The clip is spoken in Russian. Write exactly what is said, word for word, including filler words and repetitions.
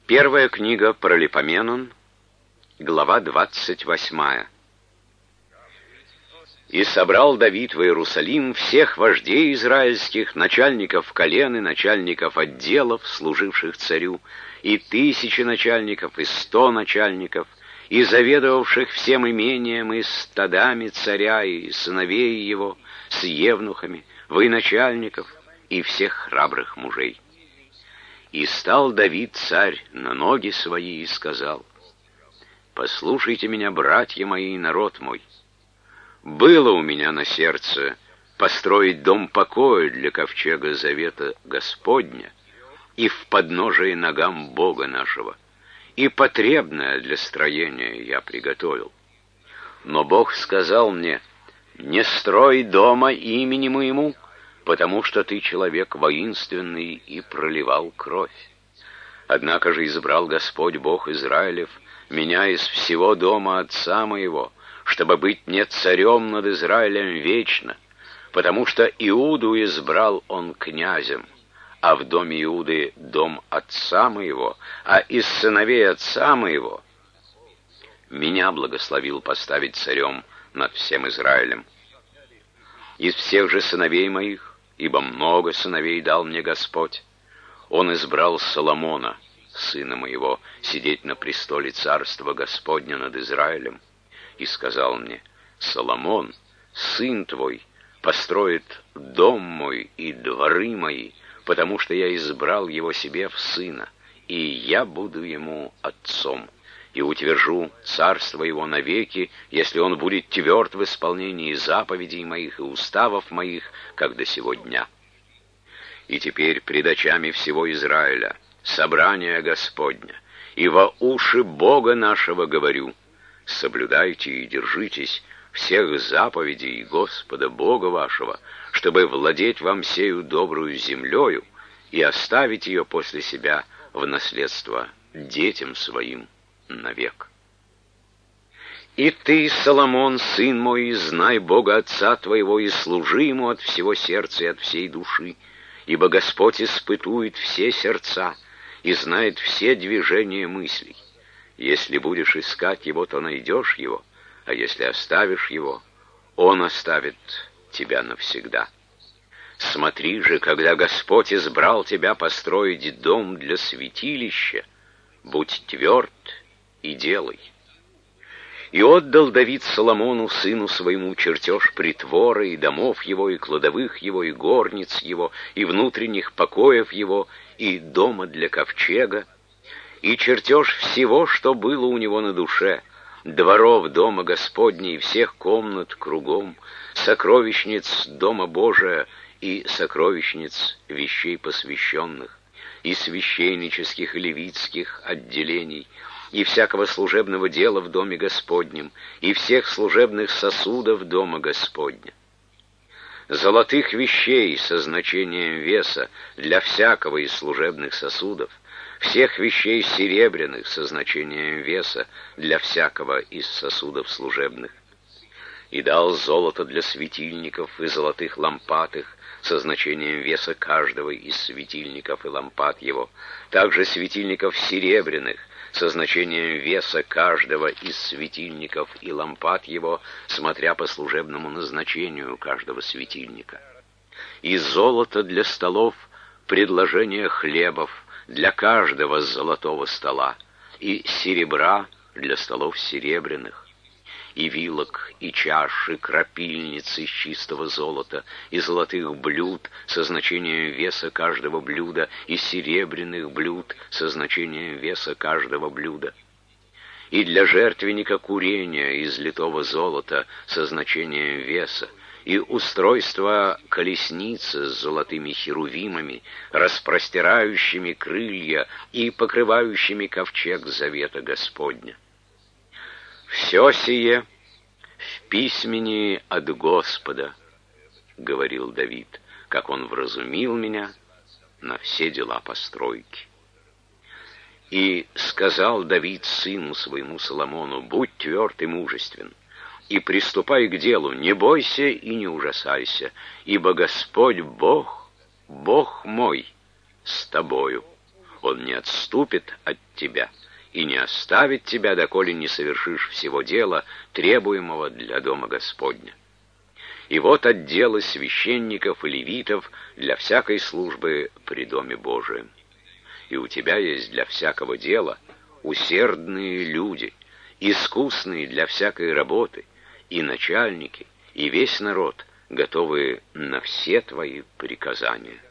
Первая книга Паралипоменон, глава двадцать восьмая. «И собрал Давид в Иерусалим всех вождей израильских, начальников колен и начальников отделов, служивших царю, и тысячи начальников, и сто начальников, и заведовавших всем имением и стадами царя, и сыновей его, с евнухами, военачальников, и всех храбрых мужей. И стал Давид царь на ноги свои и сказал: послушайте меня, братья мои и народ мой. Было у меня на сердце построить дом покоя для ковчега завета Господня и в подножие ногам Бога нашего, и потребное для строения я приготовил. Но Бог сказал мне: не строй дома имени моему, потому что ты человек воинственный и проливал кровь. Однако же избрал Господь Бог Израилев меня из всего дома отца моего, чтобы быть мне царем над Израилем вечно, потому что Иуду избрал он князем, а в доме Иуды дом отца моего, а из сыновей отца моего меня благословил поставить царем над всем Израилем. Из всех же сыновей моих, ибо много сыновей дал мне Господь, он избрал Соломона, сына моего, сидеть на престоле царства Господня над Израилем, и сказал мне: Соломон, сын твой, построит дом мой и дворы мои, потому что я избрал его себе в сына, и я буду ему отцом, и утвержу царство его навеки, если он будет тверд в исполнении заповедей моих и уставов моих, как до сего дня. И теперь пред очами всего Израиля, собрания Господня, и во уши Бога нашего говорю: соблюдайте и держитесь всех заповедей Господа Бога вашего, чтобы владеть вам сею добрую землею и оставить ее после себя в наследство детям своим навек. И ты, Соломон, сын мой, знай Бога Отца твоего и служи Ему от всего сердца и от всей души, ибо Господь испытует все сердца и знает все движения мыслей. Если будешь искать Его, то найдешь Его, а если оставишь Его, Он оставит тебя навсегда. Смотри же, когда Господь избрал тебя построить дом для святилища, будь тверд и делай. И отдал Давид Соломону, сыну своему, чертеж притвора, и домов его, и кладовых его, и горниц его, и внутренних покоев его, и дома для ковчега, и чертеж всего, что было у него на душе, дворов дома Господня и всех комнат кругом, сокровищниц дома Божия и сокровищниц вещей посвященных, и священнических и левитских отделений, и всякого служебного дела в доме Господнем, и всех служебных сосудов дома Господня. Золотых вещей со значением веса для всякого из служебных сосудов, всех вещей серебряных со значением веса для всякого из сосудов служебных. И дал золото для светильников и золотых лампад их со значением веса каждого из светильников и лампад его, также светильников серебряных со значением веса каждого из светильников и лампад его, смотря по служебному назначению каждого светильника. И золото для столов предложение хлебов для каждого золотого стола, и серебра для столов серебряных, и вилок, и чаш, и крапильниц из чистого золота, и золотых блюд со значением веса каждого блюда, и серебряных блюд со значением веса каждого блюда, и для жертвенника курения из литого золота со значением веса, и устройство колесницы с золотыми херувимами, распростирающими крылья и покрывающими ковчег завета Господня. «Все сие в письмени от Господа, — говорил Давид, — как он вразумил меня на все дела постройки. И сказал Давид сыну своему Соломону: будь тверд и мужествен, и приступай к делу, не бойся и не ужасайся, ибо Господь Бог, Бог мой, с тобою. Он не отступит от тебя и не оставит тебя, доколе не совершишь всего дела, требуемого для дома Господня. И вот отделы священников и левитов для всякой службы при доме Божием. И у тебя есть для всякого дела усердные люди, искусные для всякой работы, и начальники, и весь народ, готовые на все твои приказания.